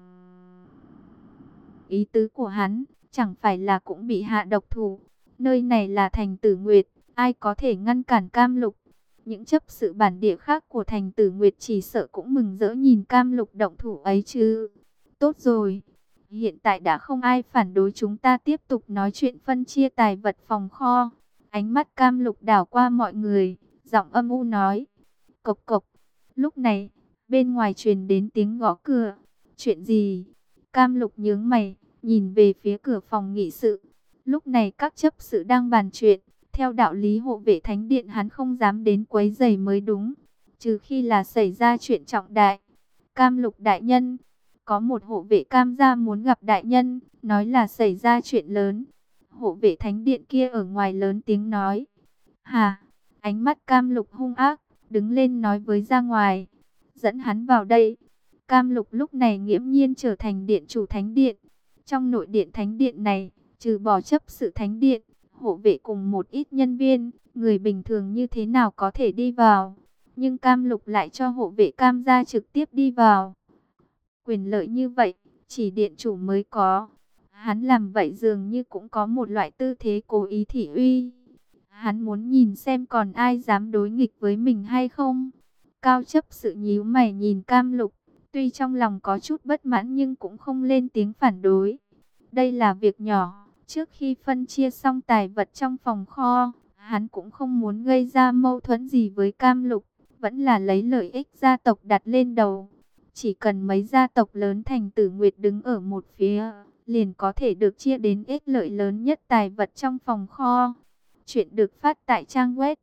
ý tứ của hắn, chẳng phải là cũng bị hạ độc thủ. Nơi này là thành Tử Nguyệt, ai có thể ngăn cản Cam Lục? Những chấp sự bản địa khác của thành Tử Nguyệt chỉ sợ cũng mừng rỡ nhìn Cam Lục động thủ ấy chứ. Tốt rồi, hiện tại đã không ai phản đối, chúng ta tiếp tục nói chuyện phân chia tài vật phòng kho. Ánh mắt Cam Lục đảo qua mọi người, giọng âm u nói: Cộc cộc. Lúc này, bên ngoài truyền đến tiếng gõ cửa. Chuyện gì? Cam Lục nhướng mày, nhìn về phía cửa phòng nghị sự. Lúc này các chấp sự đang bàn chuyện. Theo đạo lý hộ vệ thánh điện hắn không dám đến quấy rầy mới đúng, trừ khi là xảy ra chuyện trọng đại. Cam Lục đại nhân, có một hộ vệ Cam gia muốn gặp đại nhân, nói là xảy ra chuyện lớn. Hộ vệ thánh điện kia ở ngoài lớn tiếng nói. Hà, ánh mắt Cam Lục hung ác, đứng lên nói với ra ngoài, dẫn hắn vào đây. Cam Lục lúc này nghiễm nhiên trở thành điện chủ thánh điện. Trong nội điện thánh điện này, trừ bỏ chấp sự thánh điện, hộ vệ cùng một ít nhân viên, người bình thường như thế nào có thể đi vào. Nhưng Cam Lục lại cho hộ vệ Cam gia trực tiếp đi vào. Quyền lợi như vậy, chỉ điện chủ mới có. Hắn làm vậy dường như cũng có một loại tư thế cố ý thị uy. Hắn muốn nhìn xem còn ai dám đối nghịch với mình hay không. Cao chấp sự nhíu mày nhìn Cam Lục, tuy trong lòng có chút bất mãn nhưng cũng không lên tiếng phản đối. Đây là việc nhỏ, trước khi phân chia xong tài vật trong phòng kho, hắn cũng không muốn gây ra mâu thuẫn gì với Cam Lục, vẫn là lấy lợi ích gia tộc đặt lên đầu. Chỉ cần mấy gia tộc lớn thành Tử Nguyệt đứng ở một phía, liền có thể được chia đến ích lợi lớn nhất tài vật trong phòng kho. Chuyện được phát tại trang web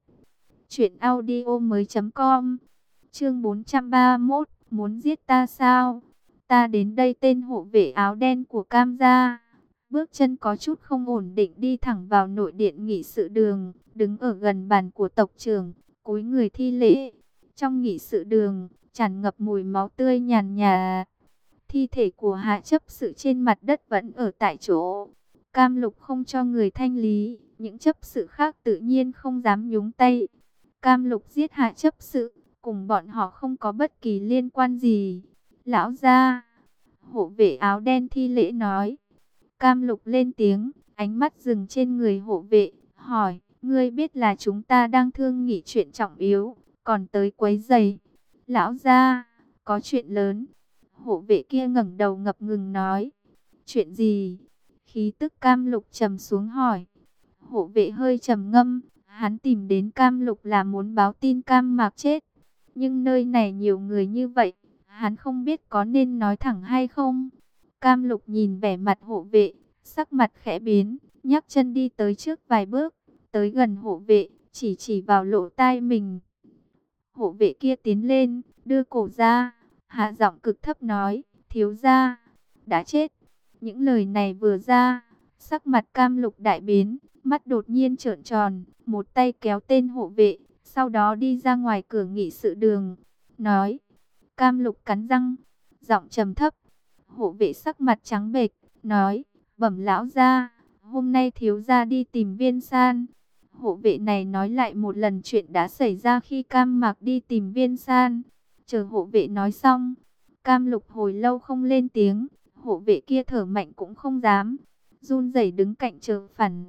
truyệnaudiomoi.com. Chương 431, muốn giết ta sao? Ta đến đây. Tên hộ vệ áo đen của Cam gia, bước chân có chút không ổn định đi thẳng vào nội điện nghị sự đường, đứng ở gần bàn của tộc trưởng, cúi người thi lễ. Trong nghị sự đường, tràn ngập mùi máu tươi nhàn nhạt. Thi thể của Hạ chấp sự trên mặt đất vẫn ở tại chỗ. Cam Lục không cho người thanh lý, những chấp sự khác tự nhiên không dám nhúng tay. Cam Lục giết Hạ chấp sự, cùng bọn họ không có bất kỳ liên quan gì. Lão gia, hộ vệ áo đen thi lễ nói. Cam Lục lên tiếng, ánh mắt dừng trên người hộ vệ, hỏi: ngươi biết là chúng ta đang thương nghị chuyện trọng yếu, còn tới quấy rầy? Lão gia, có chuyện lớn. Hộ vệ kia ngẩng đầu ngập ngừng nói. Chuyện gì? Khí tức Cam Lục trầm xuống hỏi. Hộ vệ hơi trầm ngâm, hắn tìm đến Cam Lục là muốn báo tin Cam Mạc chết. Nhưng nơi này nhiều người như vậy, hắn không biết có nên nói thẳng hay không. Cam Lục nhìn vẻ mặt hộ vệ, sắc mặt khẽ biến, nhấc chân đi tới trước vài bước, tới gần hộ vệ, chỉ vào lỗ tai mình. Hộ vệ kia tiến lên, đưa cổ ra, hạ giọng cực thấp nói: thiếu gia đã chết. Những lời này vừa ra, sắc mặt Cam Lục đại biến, mắt đột nhiên trợn tròn, một tay kéo tên hộ vệ, Sau đó đi ra ngoài cửa nghị sự đường, nói. Cam Lục cắn răng, giọng trầm thấp. Hộ vệ sắc mặt trắng bệch, nói, bẩm lão gia, hôm nay thiếu gia đi tìm Viên San. Hộ vệ này nói lại một lần chuyện đã xảy ra khi Cam Mạc đi tìm Viên San. Chờ hộ vệ nói xong, Cam Lục hồi lâu không lên tiếng, hộ vệ kia thở mạnh cũng không dám, run rẩy đứng cạnh chờ phản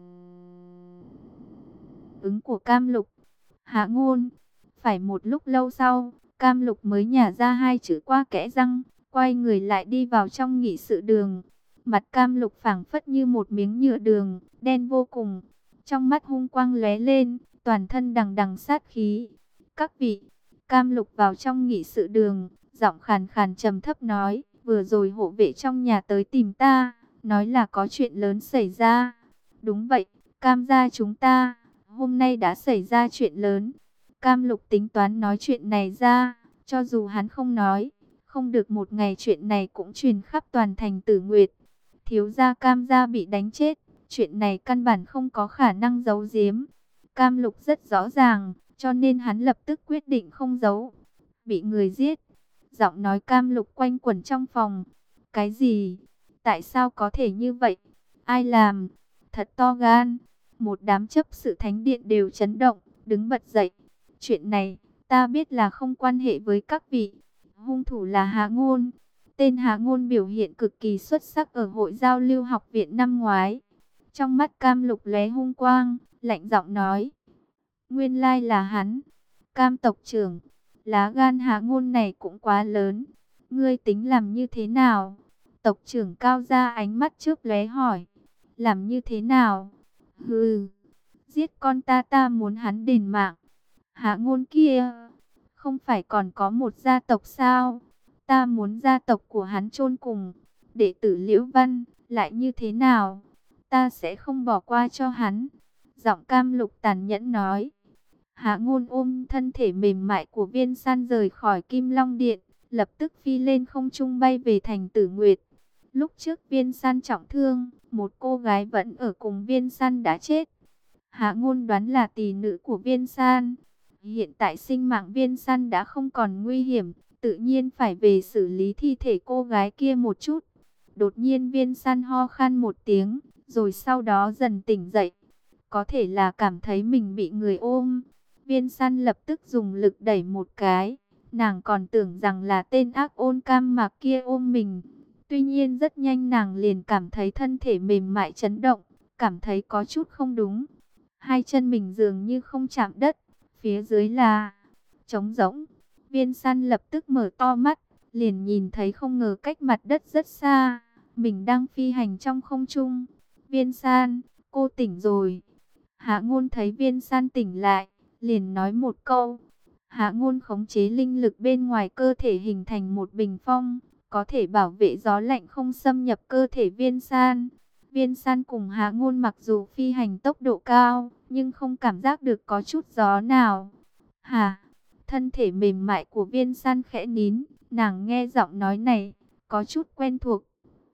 ứng của Cam Lục. Hạ ngôn. Phải một lúc lâu sau, Cam Lục mới nhả ra hai chữ qua kẽ răng, quay người lại đi vào trong nghị sự đường. Mặt Cam Lục phảng phất như một miếng nhựa đường, đen vô cùng. Trong mắt hung quang lóe lên, toàn thân đằng đằng sát khí. Các vị, Cam Lục vào trong nghị sự đường, giọng khàn khàn trầm thấp nói, vừa rồi hộ vệ trong nhà tới tìm ta, nói là có chuyện lớn xảy ra. Đúng vậy, Cam gia chúng ta, hôm nay đã xảy ra chuyện lớn. Cam Lục tính toán nói chuyện này ra, cho dù hắn không nói, không được một ngày chuyện này cũng truyền khắp toàn thành Tử Nguyệt. Thiếu gia Cam gia bị đánh chết, chuyện này căn bản không có khả năng giấu giếm. Cam Lục rất rõ ràng, cho nên hắn lập tức quyết định không giấu. Bị người giết. Giọng nói Cam Lục quanh quẩn trong phòng. Cái gì? Tại sao có thể như vậy? Ai làm? Thật to gan. Một đám chấp sự thánh điện đều chấn động, đứng bật dậy. Chuyện này, ta biết là không quan hệ với các vị. Hung thủ là Hạ Ngôn. Tên Hạ Ngôn biểu hiện cực kỳ xuất sắc ở hội giao lưu học viện năm ngoái. Trong mắt Cam Lục lóe hung quang, lạnh giọng nói. Nguyên lai là hắn. Cam tộc trưởng, lá gan Hạ Ngôn này cũng quá lớn. Ngươi tính làm như thế nào? Tộc trưởng Cao ra ánh mắt chớp lóe hỏi. Làm như thế nào? Hừ, giết con ta muốn hắn đền mạng. Hạ Ngôn kia, không phải còn có một gia tộc sao? Ta muốn gia tộc của hắn chôn cùng. Đệ tử Liễu Văn, lại như thế nào? Ta sẽ không bỏ qua cho hắn. Giọng Cam Lục tàn nhẫn nói. Hạ Ngôn ôm thân thể mềm mại của Viên San rời khỏi Kim Long Điện, lập tức phi lên không trung bay về thành Tử Nguyệt. Lúc trước Viên San trọng thương, một cô gái vẫn ở cùng Viên San đã chết. Hạ Ngôn đoán là tỷ nữ của Viên San. Hiện tại sinh mạng Viên San đã không còn nguy hiểm, tự nhiên phải về xử lý thi thể cô gái kia một chút. Đột nhiên Viên San ho khan một tiếng, rồi sau đó dần tỉnh dậy. Có thể là cảm thấy mình bị người ôm. Viên San lập tức dùng lực đẩy một cái. Nàng còn tưởng rằng là tên ác ôn Cam Mạc kia ôm mình. Tuy nhiên rất nhanh nàng liền cảm thấy thân thể mềm mại chấn động, cảm thấy có chút không đúng. Hai chân mình dường như không chạm đất, phía dưới là trống rỗng. Viên San lập tức mở to mắt, liền nhìn thấy không ngờ cách mặt đất rất xa, mình đang phi hành trong không trung. Viên San, cô tỉnh rồi. Hạ Ngôn thấy Viên San tỉnh lại, liền nói một câu. Hạ Ngôn khống chế linh lực bên ngoài cơ thể hình thành một bình phong, có thể bảo vệ gió lạnh không xâm nhập cơ thể Viên San. Viên San cùng Hạ Ngôn mặc dù phi hành tốc độ cao, nhưng không cảm giác được có chút gió nào. Hả? Thân thể mềm mại của Viên San khẽ nín, nàng nghe giọng nói này, có chút quen thuộc.